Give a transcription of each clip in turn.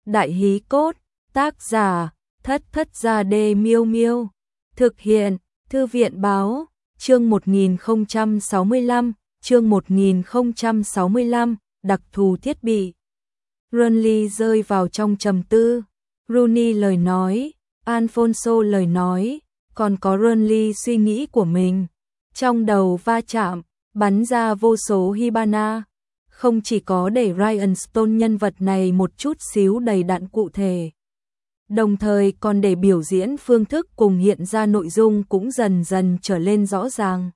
Đại hí cốt, tác giả, Thất Thất Gia Đê Miêu Miêu. Thực hiện, Thư viện báo, chương 1065, đặc thù thiết bị. Runly rơi vào trong trầm tư. Rooney lời nói, Alphonso lời nói, còn có Runly suy nghĩ của mình. Trong đầu va chạm, bắn ra vô số Hibana. Không chỉ có để Ryan Stone nhân vật này một chút xíu đầy đặn cụ thể, đồng thời còn để biểu diễn phương thức cùng hiện ra nội dung cũng dần dần trở lên rõ ràng.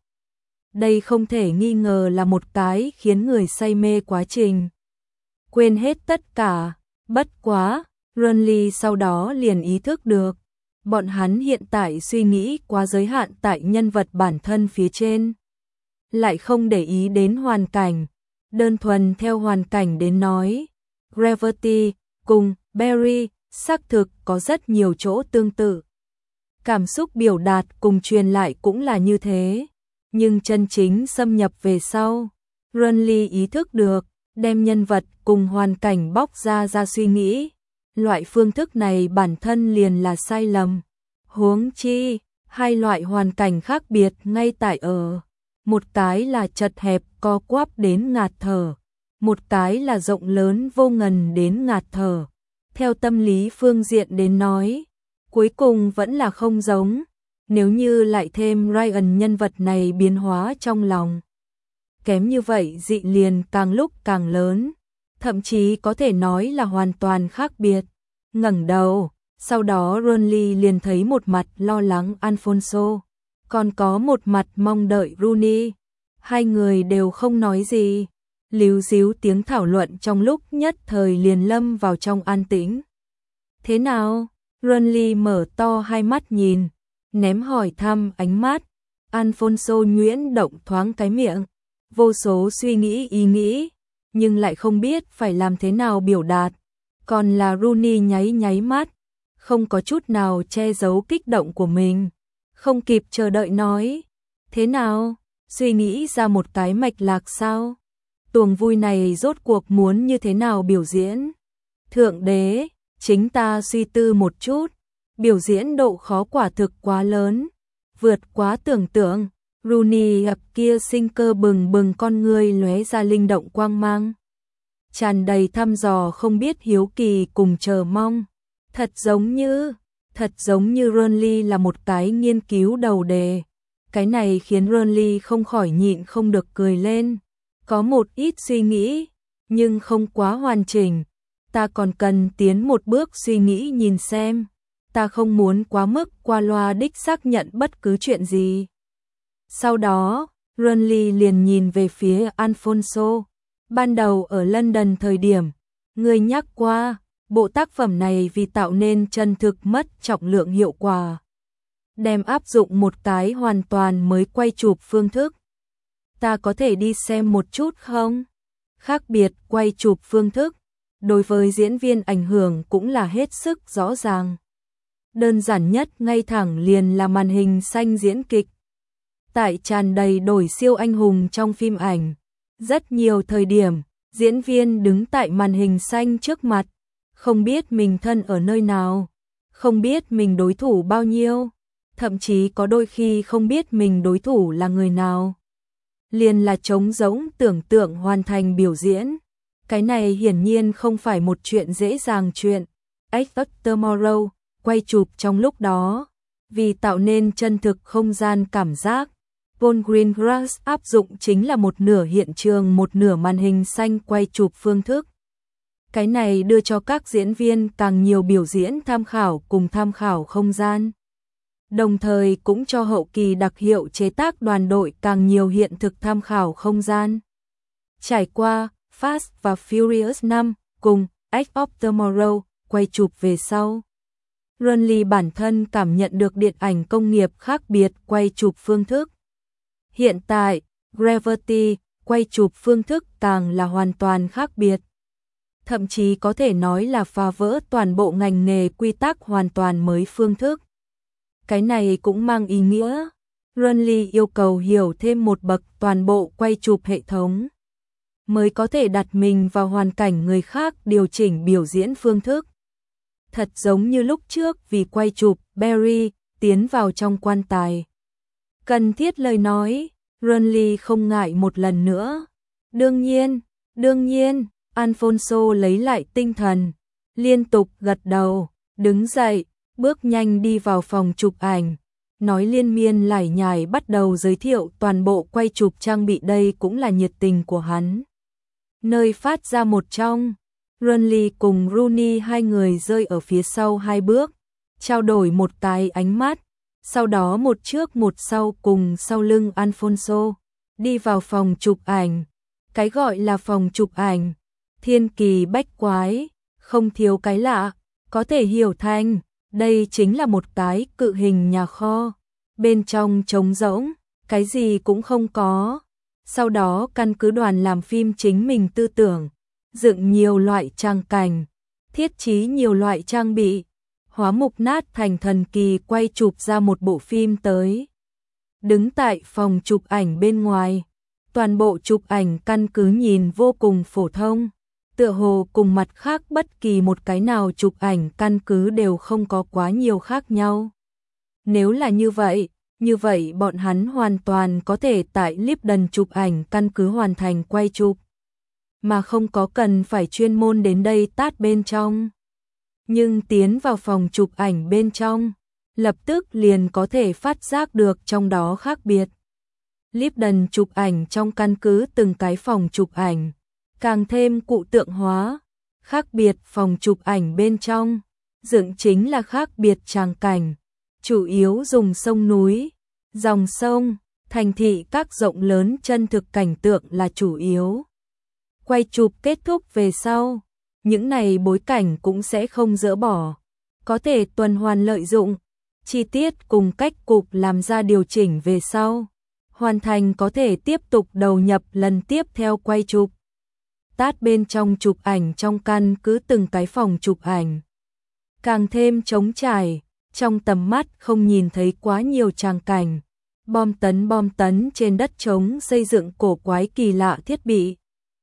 Đây không thể nghi ngờ là một cái khiến người say mê quá trình quên hết tất cả. Bất quá, Runly sau đó liền ý thức được, bọn hắn hiện tại suy nghĩ quá giới hạn tại nhân vật bản thân phía trên, lại không để ý đến hoàn cảnh. Đơn thuần theo hoàn cảnh đến nói, Gravity cùng Barry xác thực có rất nhiều chỗ tương tự. Cảm xúc biểu đạt cùng truyền lại cũng là như thế, nhưng chân chính xâm nhập về sau, Runly ý thức được, đem nhân vật cùng hoàn cảnh bóc ra suy nghĩ. Loại phương thức này bản thân liền là sai lầm. Huống chi, hai loại hoàn cảnh khác biệt ngay tại ở. Một cái là chật hẹp co quắp đến ngạt thở, một cái là rộng lớn vô ngần đến ngạt thở. Theo tâm lý phương diện đến nói, cuối cùng vẫn là không giống. Nếu như lại thêm Ryan nhân vật này biến hóa trong lòng, kém như vậy dị liền càng lúc càng lớn, thậm chí có thể nói là hoàn toàn khác biệt. Ngẩng đầu, sau đó Runly liền thấy một mặt lo lắng Alphonso, còn có một mặt mong đợi Rooney. Hai người đều không nói gì, líu díu tiếng thảo luận trong lúc nhất thời liền lâm vào trong an tĩnh. Thế nào? Runly mở to hai mắt nhìn, ném hỏi thăm ánh mắt. Alphonso nhuyễn động thoáng cái miệng, vô số suy nghĩ ý nghĩ, nhưng lại không biết phải làm thế nào biểu đạt. Còn là Rooney nháy nháy mắt, không có chút nào che giấu kích động của mình. Không kịp chờ đợi nói, thế nào? Suy nghĩ ra một cái mạch lạc sao? Tuồng vui này rốt cuộc muốn như thế nào biểu diễn? Thượng đế, chính ta suy tư một chút, biểu diễn độ khó quả thực quá lớn, vượt quá tưởng tượng. Rooney gặp kia sinh cơ bừng bừng con người lóe ra linh động quang mang, tràn đầy thăm dò không biết hiếu kỳ cùng chờ mong. Thật giống như Runly là một cái nghiên cứu đầu đề. Cái này khiến Runly không khỏi nhịn không được cười lên. Có một ít suy nghĩ, nhưng không quá hoàn chỉnh. Ta còn cần tiến một bước suy nghĩ nhìn xem. Ta không muốn quá mức qua loa đích xác nhận bất cứ chuyện gì. Sau đó, Runly liền nhìn về phía Alphonso. Ban đầu ở London thời điểm, người nhắc qua, bộ tác phẩm này vì tạo nên chân thực mất trọng lượng hiệu quả, đem áp dụng một cái hoàn toàn mới quay chụp phương thức. Ta có thể đi xem một chút không? Khác biệt quay chụp phương thức, đối với diễn viên ảnh hưởng cũng là hết sức rõ ràng. Đơn giản nhất ngay thẳng liền là màn hình xanh diễn kịch. Tại tràn đầy đổi siêu anh hùng trong phim ảnh, rất nhiều thời điểm, diễn viên đứng tại màn hình xanh trước mặt, không biết mình thân ở nơi nào, không biết mình đối thủ bao nhiêu, thậm chí có đôi khi không biết mình đối thủ là người nào. Liền là trống rỗng tưởng tượng hoàn thành biểu diễn. Cái này hiển nhiên không phải một chuyện dễ dàng chuyện. Edge of Tomorrow, quay chụp trong lúc đó, vì tạo nên chân thực không gian cảm giác, Paul Greengrass áp dụng chính là một nửa hiện trường một nửa màn hình xanh quay chụp phương thức. Cái này đưa cho các diễn viên càng nhiều biểu diễn tham khảo cùng tham khảo không gian. Đồng thời cũng cho hậu kỳ đặc hiệu chế tác đoàn đội càng nhiều hiện thực tham khảo không gian. Trải qua Fast và Furious 5 cùng Edge of Tomorrow quay chụp về sau, Runly bản thân cảm nhận được điện ảnh công nghiệp khác biệt quay chụp phương thức. Hiện tại, Gravity quay chụp phương thức càng là hoàn toàn khác biệt. Thậm chí có thể nói là phá vỡ toàn bộ ngành nghề quy tắc hoàn toàn mới phương thức. Cái này cũng mang ý nghĩa, Runly yêu cầu hiểu thêm một bậc toàn bộ quay chụp hệ thống, mới có thể đặt mình vào hoàn cảnh người khác điều chỉnh biểu diễn phương thức. thật giống như lúc trước vì quay chụp Barry tiến vào trong quan tài. Cần thiết lời nói, Renly không ngại một lần nữa. Đương nhiên, Alfonso lấy lại tinh thần, liên tục gật đầu, đứng dậy, bước nhanh đi vào phòng chụp ảnh, nói liên miên lải nhải bắt đầu giới thiệu toàn bộ quay chụp trang bị, đây cũng là nhiệt tình của hắn. Nơi phát ra một trong, Renly cùng Rooney hai người rơi ở phía sau hai bước, trao đổi một cái ánh mắt, sau đó một trước một sau cùng sau lưng Alfonso, đi vào phòng chụp ảnh. Cái gọi là phòng chụp ảnh, thiên kỳ bách quái, không thiếu cái lạ, có thể hiểu thành, đây chính là một cái cự hình nhà kho, bên trong trống rỗng, cái gì cũng không có. Sau đó căn cứ đoàn làm phim chính mình tư tưởng, dựng nhiều loại trang cảnh, thiết trí nhiều loại trang bị, hóa mục nát thành thần kỳ quay chụp ra một bộ phim tới. Đứng tại phòng chụp ảnh bên ngoài, toàn bộ chụp ảnh căn cứ nhìn vô cùng phổ thông, tựa hồ cùng mặt khác bất kỳ một cái nào chụp ảnh căn cứ đều không có quá nhiều khác nhau. Nếu là như vậy bọn hắn hoàn toàn có thể tại Lipton chụp ảnh căn cứ hoàn thành quay chụp, mà không có cần phải chuyên môn đến đây tát bên trong. Nhưng tiến vào phòng chụp ảnh bên trong, lập tức liền có thể phát giác được trong đó khác biệt. Lipton chụp ảnh trong căn cứ từng cái phòng chụp ảnh, càng thêm cụ tượng hóa, khác biệt phòng chụp ảnh bên trong, dựng chính là khác biệt tràng cảnh, chủ yếu dùng sông núi, dòng sông, thành thị các rộng lớn chân thực cảnh tượng là chủ yếu. Quay chụp kết thúc về sau, những này bối cảnh cũng sẽ không dỡ bỏ, có thể tuần hoàn lợi dụng, chi tiết cùng cách cục làm ra điều chỉnh về sau, hoàn thành có thể tiếp tục đầu nhập lần tiếp theo quay chụp. Tát bên trong chụp ảnh trong căn cứ từng cái phòng chụp ảnh, càng thêm trống trải, trong tầm mắt không nhìn thấy quá nhiều tràng cảnh, bom tấn trên đất trống xây dựng cổ quái kỳ lạ thiết bị.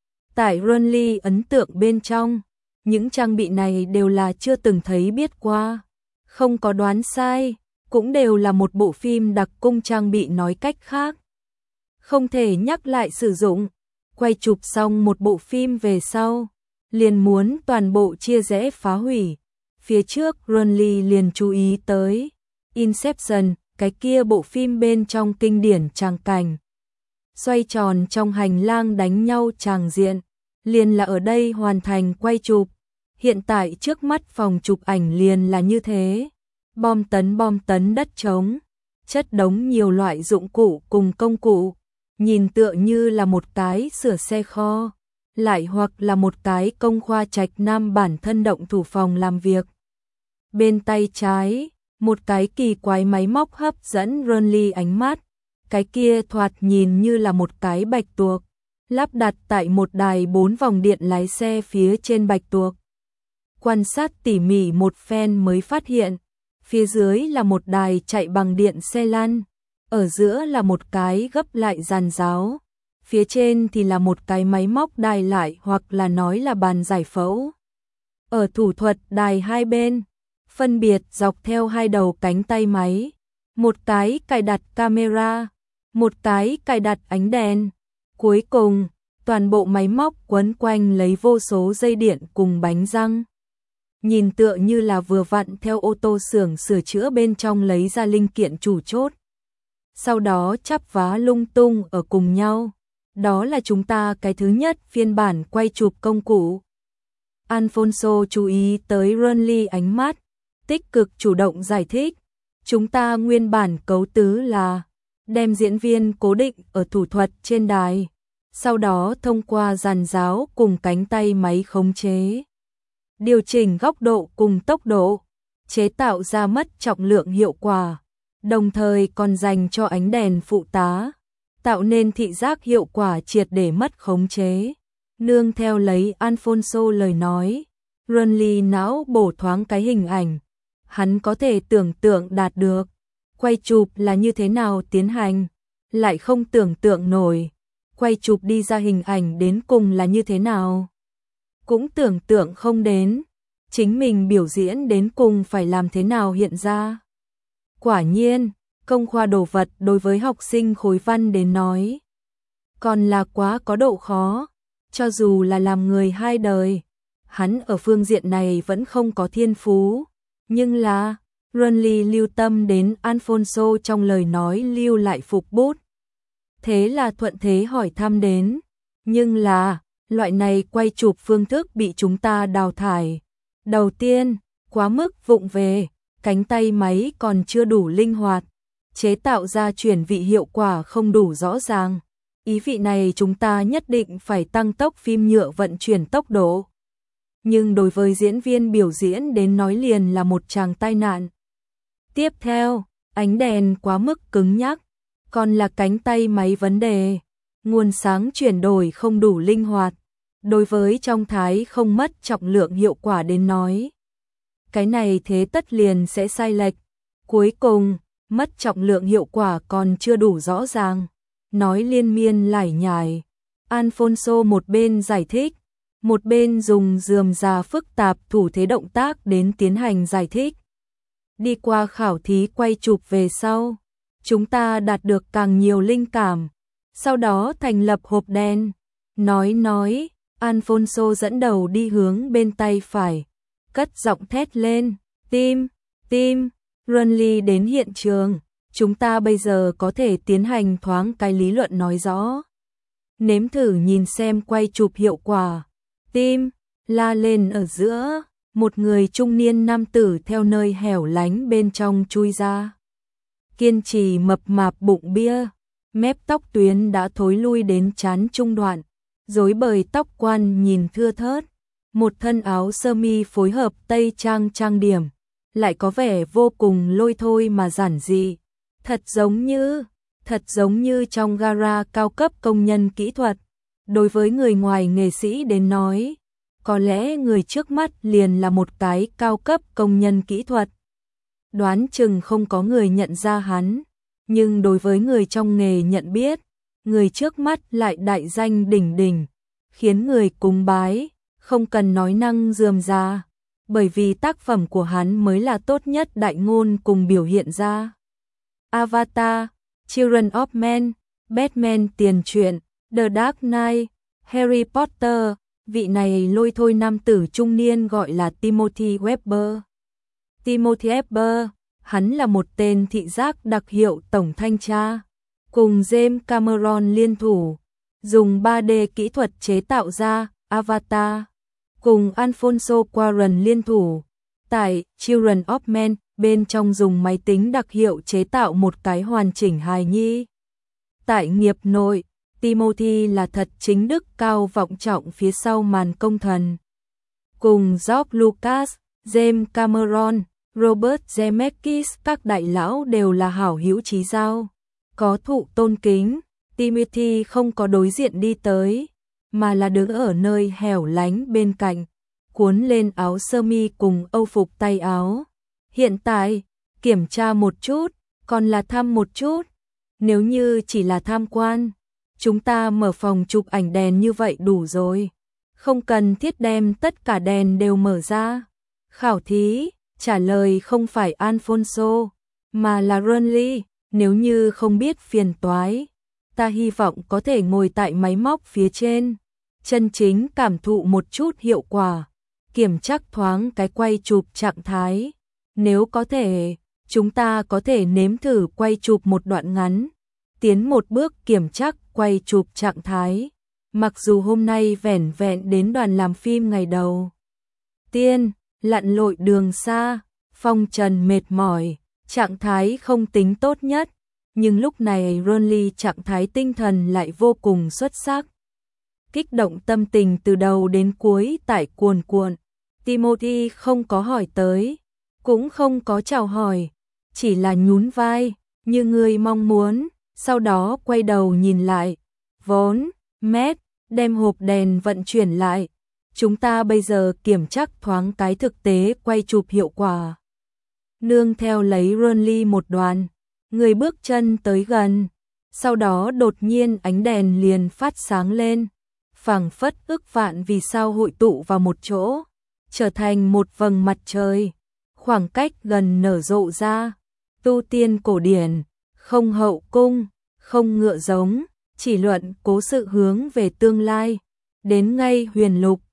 Tại Renly ấn tượng bên trong, những trang bị này đều là chưa từng thấy biết qua, không có đoán sai, cũng đều là một bộ phim đặc cung trang bị, nói cách khác, không thể nhắc lại sử dụng. Quay chụp xong một bộ phim về sau, liền muốn toàn bộ chia rẽ phá hủy. Phía trước Renly liền chú ý tới Inception, cái kia bộ phim bên trong kinh điển tràng cảnh, xoay tròn trong hành lang đánh nhau tràng diện, liền là ở đây hoàn thành quay chụp. Hiện tại trước mắt phòng chụp ảnh liền là như thế, bom tấn đất trống, chất đống nhiều loại dụng cụ cùng công cụ, nhìn tựa như là một cái sửa xe kho, lại hoặc là một cái công khoa trạch nam bản thân động thủ phòng làm việc. Bên tay trái, một cái kỳ quái máy móc hấp dẫn Renly ánh mắt, cái kia thoạt nhìn như là một cái bạch tuộc, lắp đặt tại một đài 4 vòng điện lái xe phía trên bạch tuộc. Quan sát tỉ mỉ một phen mới phát hiện, phía dưới là một đài chạy bằng điện xe lăn, ở giữa là một cái gấp lại giàn giáo, phía trên thì là một cái máy móc đài lại hoặc là nói là bàn giải phẫu. Ở thủ thuật đài hai bên, phân biệt dọc theo hai đầu cánh tay máy, một cái cài đặt camera, một cái cài đặt ánh đèn. Cuối cùng, toàn bộ máy móc quấn quanh lấy vô số dây điện cùng bánh răng. Nhìn tựa như là vừa vặn theo ô tô xưởng sửa chữa bên trong lấy ra linh kiện chủ chốt, sau đó chắp vá lung tung ở cùng nhau. Đó là chúng ta cái thứ nhất phiên bản quay chụp công cụ. Alfonso chú ý tới Renly ánh mắt, tích cực chủ động giải thích. Chúng ta nguyên bản cấu tứ là đem diễn viên cố định ở thủ thuật trên đài, sau đó thông qua giàn giáo cùng cánh tay máy khống chế, điều chỉnh góc độ cùng tốc độ, chế tạo ra mất trọng lượng hiệu quả, đồng thời còn dành cho ánh đèn phụ tá, tạo nên thị giác hiệu quả triệt để mất khống chế. Nương theo lấy Alfonso lời nói, Renly não bổ thoáng cái hình ảnh, hắn có thể tưởng tượng đạt được quay chụp là như thế nào tiến hành, lại không tưởng tượng nổi quay chụp đi ra hình ảnh đến cùng là như thế nào, cũng tưởng tượng không đến. chính mình biểu diễn đến cùng phải làm thế nào hiện ra. Quả nhiên, công khoa đồ vật đối với học sinh khối văn đến nói, còn là quá có độ khó, cho dù là làm người hai đời, hắn ở phương diện này vẫn không có thiên phú, nhưng là, Runly lưu tâm đến Alfonso trong lời nói lưu lại phục bút. Thế là thuận thế hỏi thăm đến, nhưng là, loại này quay chụp phương thức bị chúng ta đào thải. Đầu tiên, quá mức vụng về, cánh tay máy còn chưa đủ linh hoạt, chế tạo ra chuyển vị hiệu quả không đủ rõ ràng. Ý vị này chúng ta nhất định phải tăng tốc phim nhựa vận chuyển tốc độ. Nhưng đối với diễn viên biểu diễn đến nói liền là một tràng tai nạn. Tiếp theo, ánh đèn quá mức cứng nhắc, còn là cánh tay máy vấn đề, nguồn sáng chuyển đổi không đủ linh hoạt. Đối với trong thái không mất trọng lượng hiệu quả đến nói, cái này thế tất liền sẽ sai lệch. Cuối cùng, mất trọng lượng hiệu quả còn chưa đủ rõ ràng. Nói liên miên lải nhải, Alfonso một bên giải thích, một bên dùng rườm rà phức tạp thủ thế động tác đến tiến hành giải thích. Đi qua khảo thí quay chụp về sau, chúng ta đạt được càng nhiều linh cảm, sau đó thành lập hộp đen. Nói, Alfonso dẫn đầu đi hướng bên tay phải, cất giọng thét lên, tim, Runly đến hiện trường. Chúng ta bây giờ có thể tiến hành thoáng cái lý luận nói rõ. Nếm thử nhìn xem quay chụp hiệu quả. Tim, la lên ở giữa, một người trung niên nam tử theo nơi hẻo lánh bên trong chui ra. Kiên trì mập mạp bụng bia, mép tóc tuyến đã thối lui đến trán trung đoạn, rối bời tóc quan nhìn thưa thớt. Một thân áo sơ mi phối hợp tây trang trang điểm, lại có vẻ vô cùng lôi thôi mà giản dị. Thật giống như trong gara cao cấp công nhân kỹ thuật. Đối với người ngoài nghệ sĩ đến nói, có lẽ người trước mắt liền là một cái cao cấp công nhân kỹ thuật. Đoán chừng không có người nhận ra hắn, nhưng đối với người trong nghề nhận biết, người trước mắt lại đại danh đỉnh đỉnh, khiến người cúng bái, không cần nói năng rườm rà, bởi vì tác phẩm của hắn mới là tốt nhất đại ngôn cùng biểu hiện ra. Avatar, Children of Men, Batman tiền truyện, The Dark Knight, Harry Potter, vị này lôi thôi nam tử trung niên gọi là Timothy Webber. Timothy Webber, hắn là một tên thị giác đặc hiệu tổng thanh tra, cùng James Cameron liên thủ, dùng 3D kỹ thuật chế tạo ra Avatar, cùng Alfonso Cuarón liên thủ, tại Children of Men, bên trong dùng máy tính đặc hiệu chế tạo một cái hoàn chỉnh hài nhi. Tại nghiệp nội, Timothy là thật chính đức cao vọng trọng phía sau màn công thần. Cùng George Lucas, James Cameron, Robert Zemeckis các đại lão đều là hảo hữu chí giao, có thụ tôn kính. Timothy không có đối diện đi tới, mà là đứng ở nơi hẻo lánh bên cạnh, cuốn lên áo sơ mi cùng âu phục tay áo. Hiện tại, kiểm tra một chút, còn là thăm một chút. Nếu như chỉ là tham quan, chúng ta mở phòng chụp ảnh đèn như vậy đủ rồi. Không cần thiết đem tất cả đèn đều mở ra. Khảo thí, trả lời không phải Alfonso, mà là Runly. Nếu như không biết phiền toái, ta hy vọng có thể ngồi tại máy móc phía trên, chân chính cảm thụ một chút hiệu quả, kiểm tra thoáng cái quay chụp trạng thái. Nếu có thể, chúng ta có thể nếm thử quay chụp một đoạn ngắn, tiến một bước kiểm tra quay chụp trạng thái. Mặc dù hôm nay vẻn vẹn đến đoàn làm phim ngày đầu tiên, lặn lội đường xa, phong trần mệt mỏi, trạng thái không tính tốt nhất, nhưng lúc này Runly trạng thái tinh thần lại vô cùng xuất sắc. Kích động tâm tình từ đầu đến cuối tại cuồn cuộn. Timothy không có hỏi tới, cũng không có chào hỏi, chỉ là nhún vai, như người mong muốn, sau đó quay đầu nhìn lại. Vốn, Matt, đem hộp đèn vận chuyển lại. Chúng ta bây giờ kiểm tra thoáng cái thực tế quay chụp hiệu quả. Nương theo lấy Runly một đoàn, người bước chân tới gần, sau đó đột nhiên ánh đèn liền phát sáng lên, phảng phất ức vạn vì sao hội tụ vào một chỗ, trở thành một vầng mặt trời, khoảng cách gần nở rộ ra. Tu tiên cổ điển, không hậu cung, không ngựa giống, chỉ luận cố sự hướng về tương lai. Đến ngay huyền lục,